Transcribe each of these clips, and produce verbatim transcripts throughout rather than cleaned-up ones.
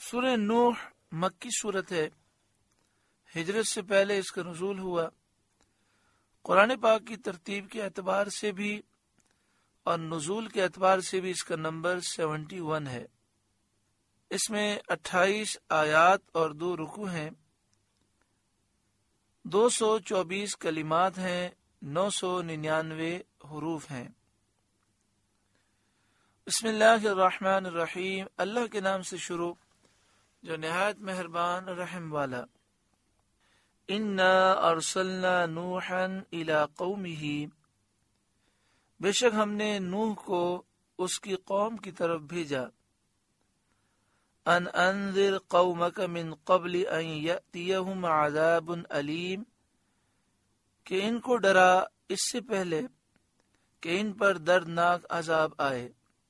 سورہ نوح مکی صورت ہے، ہجرت سے پہلے اس کا نزول ہوا۔ قرآن پاک کی ترتیب کے اعتبار سے بھی اور نزول کے اعتبار سے بھی اس کا نمبر سیونٹی ون ہے۔ اس میں اٹھائیس آیات اور دو رکوع ہیں، دو سو چوبیس کلمات ہیں، نو سو ننانوے حروف ہیں۔ بسم اللہ الرحمن الرحیم، اللہ کے نام سے شروع جو نہایت مہربان رحم والا۔ انا ارسلنا نوحا الی قومہ، بے شک ہم نے نوح کو اس کی قوم کی طرف بھیجا۔ ان انذر قومک من قبل ان یأتیہم عذاب علیم، کہ ان کو ڈرا اس سے پہلے کہ ان پر دردناک عذاب آئے،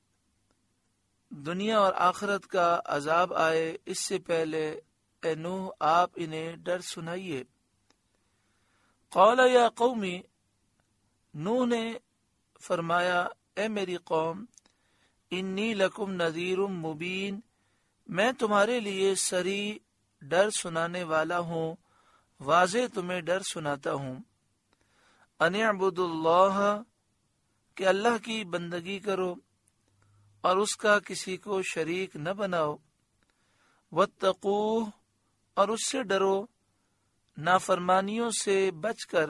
دنیا اور آخرت کا عذاب آئے اس سے پہلے اے نوح آپ انہیں ڈر سنائیے۔ قال یا قومی، نوح نے فرمایا اے میری قوم، انی لکم نذیر مبین، میں تمہارے لیے سری ڈر سنانے والا ہوں، واضح تمہیں ڈر سناتا ہوں۔ ان اعبدوا اللہ، کہ اللہ کی بندگی کرو اور اس کا کسی کو شریک نہ بناؤ۔ واتقوہ، اور اس سے ڈرو نافرمانیوں سے بچ کر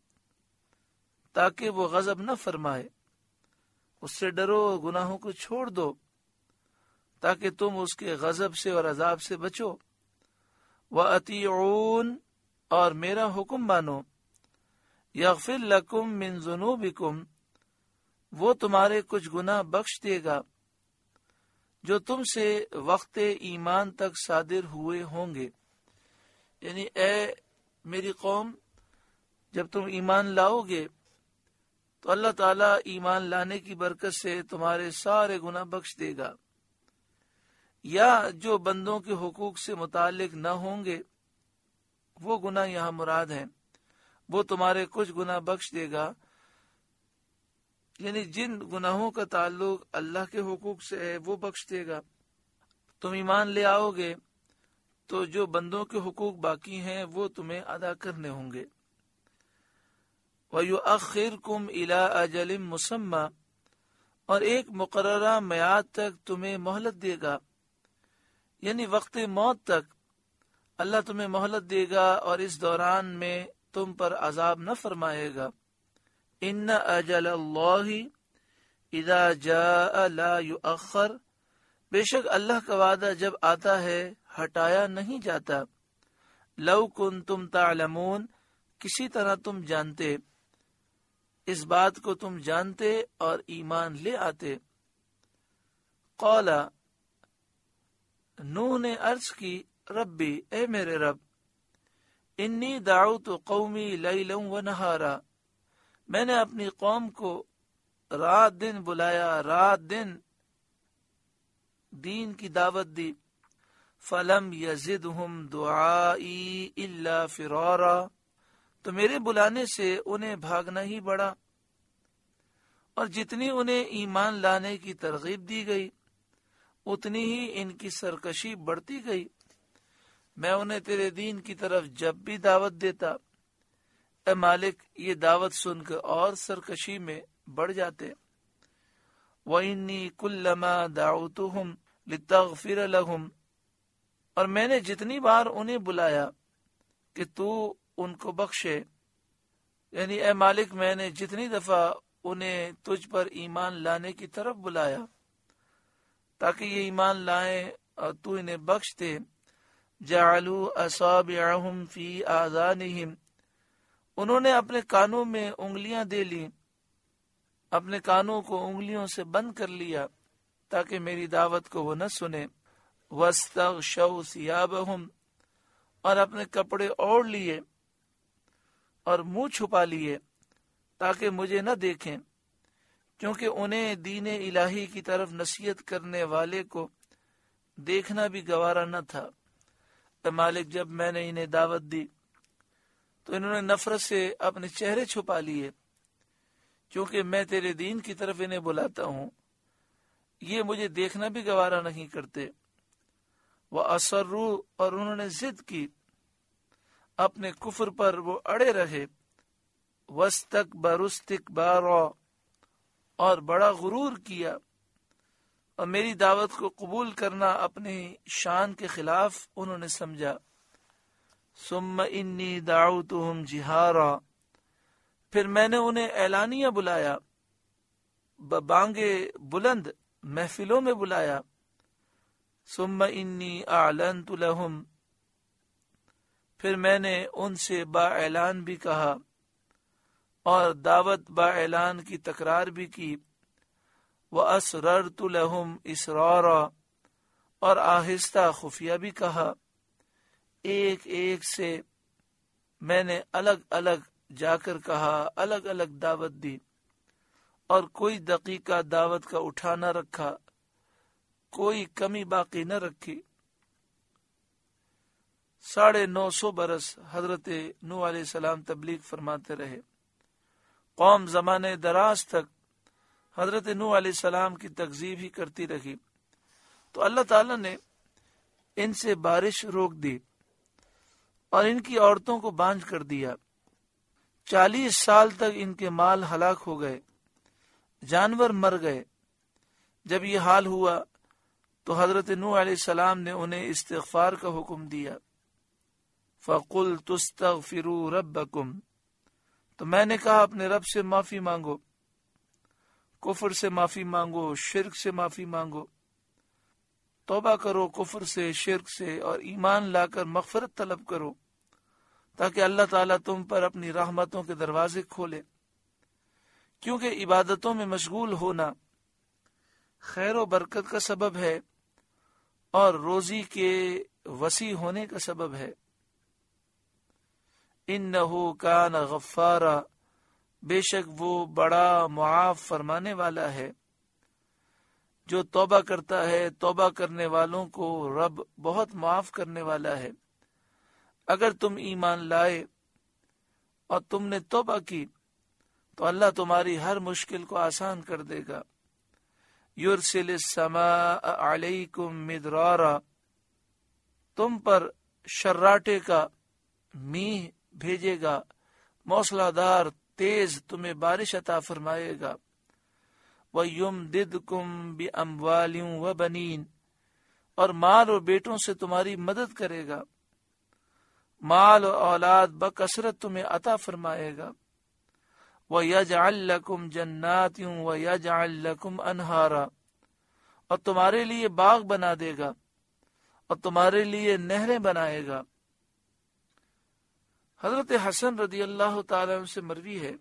تاکہ وہ غضب نہ فرمائے، اس سے ڈرو گناہوں کو چھوڑ دو تاکہ تم اس کے غضب سے اور عذاب سے بچو۔ وَأَطِيعُونَ، اور میرا حکم مانو۔ یغفر لکم من ذنوبکم، وہ تمہارے کچھ گناہ بخش دے گا جو تم سے وقت ایمان تک صادر ہوئے ہوں گے۔ یعنی اے میری قوم، جب تم ایمان لاؤ گے تو اللہ تعالیٰ ایمان لانے کی برکت سے تمہارے سارے گناہ بخش دے گا، یا جو بندوں کے حقوق سے متعلق نہ ہوں گے وہ گناہ یہاں مراد ہیں، وہ تمہارے کچھ گناہ بخش دے گا۔ یعنی جن گناہوں کا تعلق اللہ کے حقوق سے ہے وہ بخش دے گا۔ تم ایمان لے آؤ گے تو جو بندوں کے حقوق باقی ہیں وہ تمہیں ادا کرنے ہوں گے۔ وَيُؤَخِّرْكُمْ إِلَىٰ أَجَلٍ مُّسَمًّى، اور ایک مقررہ میعاد تک تمہیں مہلت دے گا، یعنی وقت موت تک اللہ تمہیں مہلت دے گا اور اس دوران میں تم پر عذاب نہ فرمائے گا۔ ان اجل اللہ اذا جاء لا یؤخر، بے شک اللہ کا وعدہ جب آتا ہے ہٹایا نہیں جاتا۔ لو کنتم تعلمون، کسی طرح تم جانتے، اس بات کو تم جانتے اور ایمان لے آتے۔ قال، نوح نے عرض کی، ربی، اے میرے رب، انی دعوت قومی لیلا و نہارا، میں نے اپنی قوم کو رات دن بلایا، رات دن دین کی دعوت دی۔ فلم یزدہم دعائی الا فرارا، تو میرے بلانے سے انہیں بھاگنا ہی بڑھا، اور جتنی انہیں ایمان لانے کی ترغیب دی گئی اتنی ہی ان کی سرکشی بڑھتی گئی۔ میں انہیں تیرے دین کی طرف جب بھی دعوت دیتا، اے مالک یہ دعوت سن کر اور سرکشی میں بڑھ جاتے۔ وَإِنِّي كُلَّمَا دَعَوْتُهُمْ لِتَغْفِرَ لَهُمْ، اور میں نے جتنی بار انہیں بلایا کہ تو ان کو بخشے، یعنی اے مالک میں نے جتنی دفعہ انہیں تجھ پر ایمان لانے کی طرف بلایا تاکہ یہ ایمان لائیں اور تو انہیں بخش دے، جَعَلُوا أَصَابِعَهُمْ فِي آذَانِهِمْ، انہوں نے اپنے کانوں میں انگلیاں دے لی، اپنے کانوں کو انگلیوں سے بند کر لیا تاکہ میری دعوت کو وہ نہ سنے۔ وَاسْتَغْشَوْا ثِيَابَهُمْ، اور اپنے کپڑے اوڑھ لیے اور منہ چھپا لیے تاکہ مجھے نہ دیکھیں، کیونکہ انہیں دین الہی کی طرف نصیحت کرنے والے کو دیکھنا بھی گوارا نہ تھا۔ اے مالک جب میں نے انہیں دعوت دی تو انہوں نے نفرت سے اپنے چہرے چھپا لیے، کیونکہ میں تیرے دین کی طرف انہیں بلاتا ہوں، یہ مجھے دیکھنا بھی گوارا نہیں کرتے۔ وَأَصَرُّوا اور انہوں نے ضد کی، اپنے کفر پر وہ اڑے رہے، وَاسْتَكْبَرُوا اسْتِكْبَارًا اور بڑا غرور کیا، اور میری دعوت کو قبول کرنا اپنی شان کے خلاف انہوں نے سمجھا۔ ثُمَّ إِنِّي دَعَوْتُهُمْ جِهَارًا پھر میں نے انہیں اعلانیہ بلایا، ببانگے بلند محفلوں میں بلایا۔ ثُمَّ إِنِّي أَعْلَنْتُ لَهُمْ پھر میں نے ان سے با اعلان بھی کہا اور دعوت با اعلان کی تکرار بھی کی۔ وَأَسْرَرْتُ لَهُمْ إِسْرَارًا اور آہستہ خفیہ بھی کہا، ایک ایک سے میں نے الگ الگ جا کر کہا، الگ الگ دعوت دی، اور کوئی دقیقہ دعوت کا اٹھا نہ رکھا، کوئی کمی باقی نہ رکھی۔ ساڑھے نو سو برس حضرت نوح علیہ السلام تبلیغ فرماتے رہے، قوم زمانے دراز تک حضرت نوح علیہ السلام کی تکذیب ہی کرتی رہی، تو اللہ تعالی نے ان سے بارش روک دی اور ان کی عورتوں کو بانجھ کر دیا۔ چالیس سال تک ان کے مال ہلاک ہو گئے، جانور مر گئے۔ جب یہ حال ہوا تو حضرت نوح علیہ السلام نے انہیں استغفار کا حکم دیا۔ فَقُلْتُ اسْتَغْفِرُوا رَبَّكُمْ تو میں نے کہا اپنے رب سے معافی مانگو، کفر سے معافی مانگو، شرک سے معافی مانگو، توبہ کرو کفر سے، شرک سے، اور ایمان لا کر مغفرت طلب کرو، تاکہ اللہ تعالیٰ تم پر اپنی رحمتوں کے دروازے کھولے، کیونکہ عبادتوں میں مشغول ہونا خیر و برکت کا سبب ہے اور روزی کے وسیع ہونے کا سبب ہے۔ انہو کان غفارا بے شک وہ بڑا معاف فرمانے والا ہے۔ جو توبہ کرتا ہے، توبہ کرنے والوں کو رب بہت معاف کرنے والا ہے۔ اگر تم ایمان لائے اور تم نے توبہ کی تو اللہ تمہاری ہر مشکل کو آسان کر دے گا۔ یرسل السماء علیکم مدرارا تم پر شراٹے کا میہ بھیجے گا، موسلا دار تیز تمہیں بارش عطا فرمائے گا۔ وَيُمْدِدْكُمْ بِأَمْوَالٍ وَبَنِينَ اور مال اور بیٹوں سے تمہاری مدد کرے گا، مال اور اولاد بکثرت تمہیں عطا فرمائے گا۔ وَيَجْعَلْ لَكُمْ جَنَّاتٍ وَيَجْعَلْ لَكُمْ أَنْهَارًا اور تمہارے لیے باغ بنا دے گا اور تمہارے لیے نہریں بنائے گا۔ حضرت حسن رضی اللہ تعالیٰ عنہ سے مروی ہے،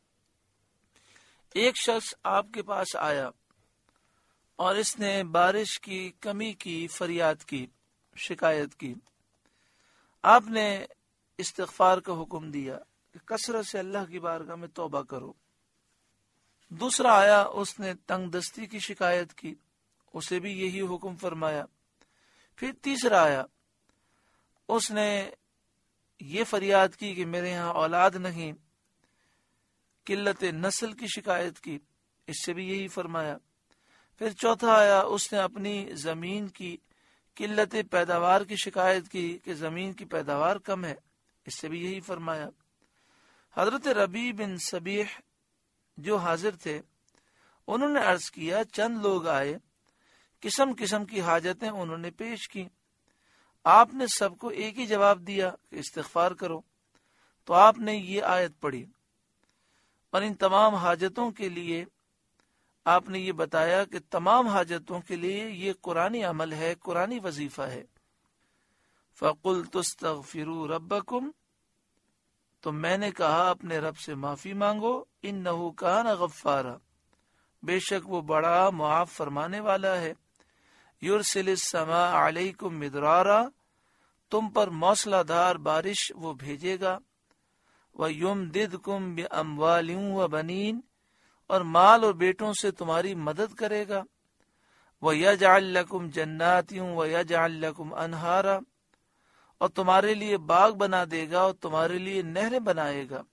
ایک شخص آپ کے پاس آیا اور اس نے بارش کی کمی کی فریاد کی، شکایت کی۔ آپ نے استغفار کا حکم دیا کہ کثرت سے اللہ کی بارگاہ میں توبہ کرو۔ دوسرا آیا، اس نے تنگ دستی کی شکایت کی، اسے بھی یہی حکم فرمایا۔ پھر تیسرا آیا، اس نے یہ فریاد کی کہ میرے ہاں اولاد نہیں، قلت نسل کی شکایت کی، اس سے بھی یہی فرمایا۔ پھر چوتھا آیا، اس نے اپنی زمین کی قلت پیداوار کی شکایت کی کہ زمین کی پیداوار کم ہے، اس سے بھی یہی فرمایا۔ حضرت ربیع بن صبیح جو حاضر تھے، انہوں نے عرض کیا، چند لوگ آئے، قسم قسم کی حاجتیں انہوں نے پیش کی، آپ نے سب کو ایک ہی جواب دیا کہ استغفار کرو۔ تو آپ نے یہ آیت پڑھی اور ان تمام حاجتوں کے لیے آپ نے یہ بتایا کہ تمام حاجتوں کے لیے یہ قرآنی عمل ہے، قرآنی وظیفہ ہے۔ فَقُلْتُ اسْتَغْفِرُوا رَبَّكُمْ تو میں نے کہا اپنے رب سے معافی مانگو، انہو کان غفارا بے شک وہ بڑا معاف فرمانے والا ہے۔ یرسل السماء علیکم مدرارا تم پر موسلا دھار بارش وہ بھیجے گا۔ وَيُمْدِدْكُمْ بِأَمْوَالٍ وَبَنِينَ اور مال اور بیٹوں سے تمہاری مدد کرے گا۔ وَيَجْعَلْ لَكُمْ جَنَّاتٍ وَيَجْعَلْ لَكُمْ أَنْهَارًا اور تمہارے لیے باغ بنا دے گا اور تمہارے لیے نہریں بنائے گا۔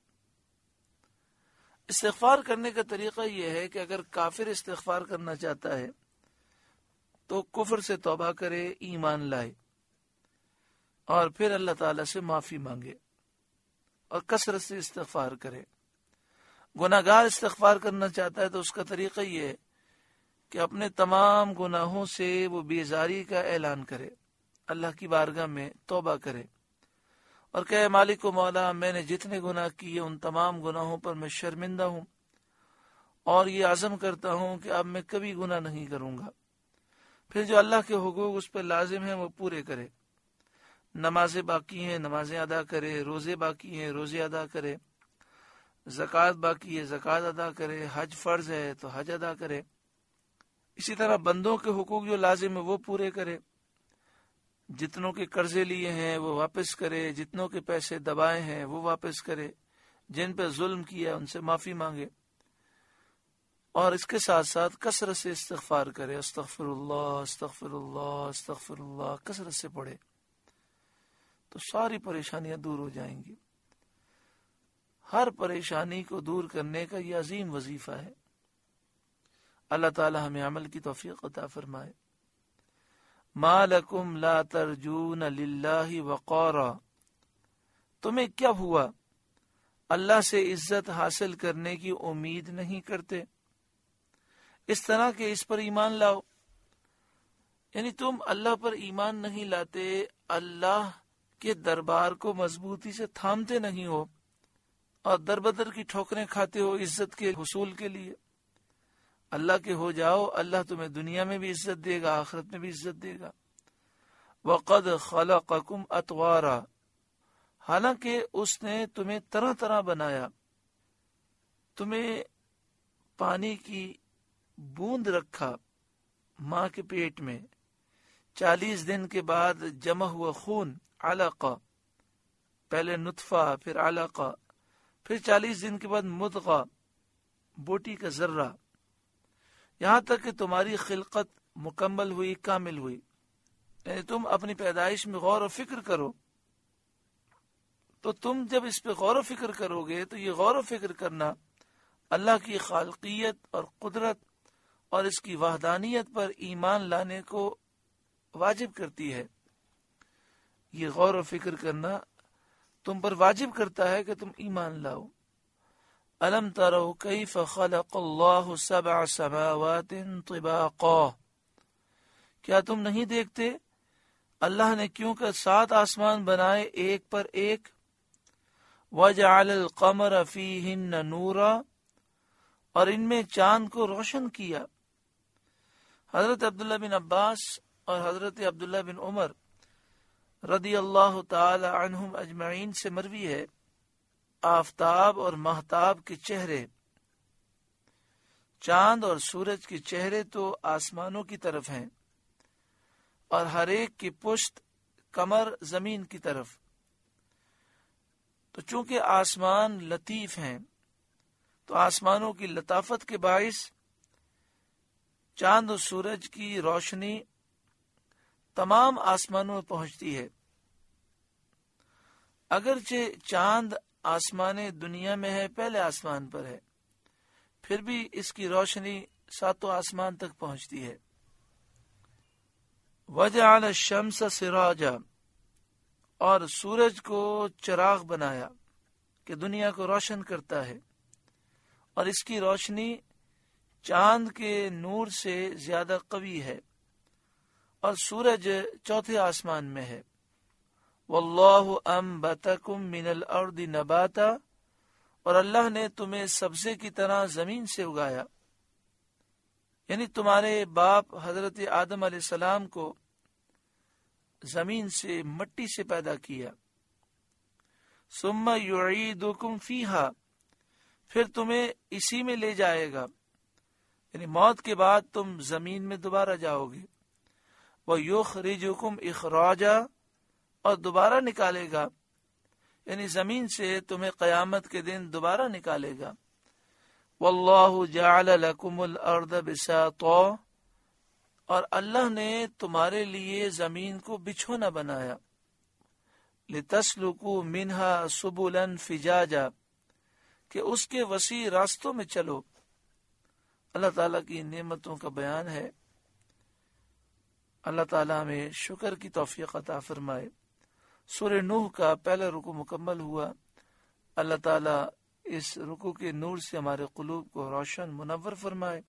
استغفار کرنے کا طریقہ یہ ہے کہ اگر کافر استغفار کرنا چاہتا ہے تو کفر سے توبہ کرے، ایمان لائے، اور پھر اللہ تعالیٰ سے معافی مانگے اور کثرت سے استغفار کرے. گناہ گار استغفار کرنا چاہتا ہے تو اس کا طریقہ یہ ہے کہ اپنے تمام گناہوں سے وہ بیزاری کا اعلان کرے, اللہ کی بارگاہ میں توبہ کرے اور کہے مالک و مولا, میں نے جتنے گناہ کیے ان تمام گناہوں پر میں شرمندہ ہوں اور یہ عزم کرتا ہوں کہ اب میں کبھی گناہ نہیں کروں گا. پھر جو اللہ کے حقوق اس پر لازم ہیں وہ پورے کرے. نمازیں باقی ہیں نمازیں ادا کرے, روزے باقی ہیں روزے ادا کرے, زکوٰۃ باقی ہے زکوٰۃ ادا کرے, حج فرض ہے تو حج ادا کرے. اسی طرح بندوں کے حقوق جو لازم ہے وہ پورے کرے, جتنوں کے قرضے لیے ہیں وہ واپس کرے, جتنوں کے پیسے دبائے ہیں وہ واپس کرے, جن پہ ظلم کیا ان سے معافی مانگے, اور اس کے ساتھ ساتھ کثرت سے استغفار کرے. استغفر اللہ استغفر اللہ استغفر اللہ کثرت سے پڑھے تو ساری پریشانیاں دور ہو جائیں گی. ہر پریشانی کو دور کرنے کا یہ عظیم وظیفہ ہے. اللہ تعالی ہمیں عمل کی توفیق عطا فرمائے. ما لکم لا ترجون للہ وقارا, تمہیں کیا ہوا اللہ سے عزت حاصل کرنے کی امید نہیں کرتے, اس طرح کہ اس پر ایمان لاؤ. یعنی تم اللہ پر ایمان نہیں لاتے, اللہ کے دربار کو مضبوطی سے تھامتے نہیں ہو اور در بدر کی ٹھوکریں کھاتے ہو عزت کے حصول کے لیے. اللہ کے ہو جاؤ, اللہ تمہیں دنیا میں بھی عزت دے گا آخرت میں بھی عزت دے گا. وَقَدْ خَلَقَكُمْ أَطْوَارًا, حالانکہ اس نے تمہیں طرح طرح بنایا. تمہیں پانی کی بوند رکھا ماں کے پیٹ میں, چالیس دن کے بعد جمع ہوا خون علقہ, پہلے نطفہ پھر علقہ, پھر چالیس دن کے بعد مضغہ بوٹی کا ذرہ, یہاں تک کہ تمہاری خلقت مکمل ہوئی کامل ہوئی. یعنی تم اپنی پیدائش میں غور و فکر کرو تو تم جب اس پہ غور و فکر کرو گے تو یہ غور و فکر کرنا اللہ کی خالقیت اور قدرت اور اس کی وحدانیت پر ایمان لانے کو واجب کرتی ہے. یہ غور و فکر کرنا تم پر واجب کرتا ہے کہ تم ایمان لاؤ. أَلَمْ تَرَوْا كَيْفَ خَلَقَ اللَّهُ سَبْعَ سَمَاوَاتٍ طِبَاقًا, کیا تم نہیں دیکھتے اللہ نے کیوں کر سات آسمان بنائے ایک پر ایک. وَجَعَلَ الْقَمَرَ فِيهِنَّ نُورًا, اور ان میں چاند کو روشن کیا. حضرت عبداللہ بن عباس اور حضرت عبداللہ بن عمر رضی اللہ تعالی عنہم اجمعین سے مروی ہے, آفتاب اور مہتاب کے چہرے, چاند اور سورج کے چہرے تو آسمانوں کی طرف ہیں اور ہر ایک کی پشت کمر زمین کی طرف. تو چونکہ آسمان لطیف ہیں تو آسمانوں کی لطافت کے باعث چاند و سورج کی روشنی تمام آسمانوں میں پہنچتی ہے. اگرچہ چاند آسمان دنیا میں ہے, پہلے آسمان پر ہے, پھر بھی اس کی روشنی ساتوں آسمان تک پہنچتی ہے. وَجَعَلَ الشَّمْسَ سِرَاجًا, اور سورج کو چراغ بنایا کہ دنیا کو روشن کرتا ہے, اور اس کی روشنی چاند کے نور سے زیادہ قوی ہے, اور سورج چوتھے آسمان میں ہے. وَاللَّهُ أَنبَتَكُم مِّنَ الْأَرْضِ نَبَاتًا, اور اللہ نے تمہیں سبزے کی طرح زمین سے اگایا. یعنی تمہارے باپ حضرت آدم علیہ السلام کو زمین سے مٹی سے پیدا کیا. ثُمَّ يُعِيدُكُمْ فِيهَا, پھر تمہیں اسی میں لے جائے گا, یعنی موت کے بعد تم زمین میں دوبارہ جاؤ گے. وَيُخْرِجُكُمْ إِخْرَاجًا, اور دوبارہ نکالے گا, یعنی زمین سے تمہیں قیامت کے دن دوبارہ نکالے گا. واللہ جعل لکم الارض بساطا, اور اللہ نے تمہارے لیے زمین کو بچھونا بنایا. لتسلکوا منہا سبلا فجاجا, کہ اس کے وسیع راستوں میں چلو. اللہ تعالیٰ کی نعمتوں کا بیان ہے. اللہ تعالیٰ ہمیں شکر کی توفیق عطا فرمائے. سورہ نوح کا پہلا رکوع مکمل ہوا۔ اللہ تعالیٰ اس رکوع کے نور سے ہمارے قلوب کو روشن منور فرمائے۔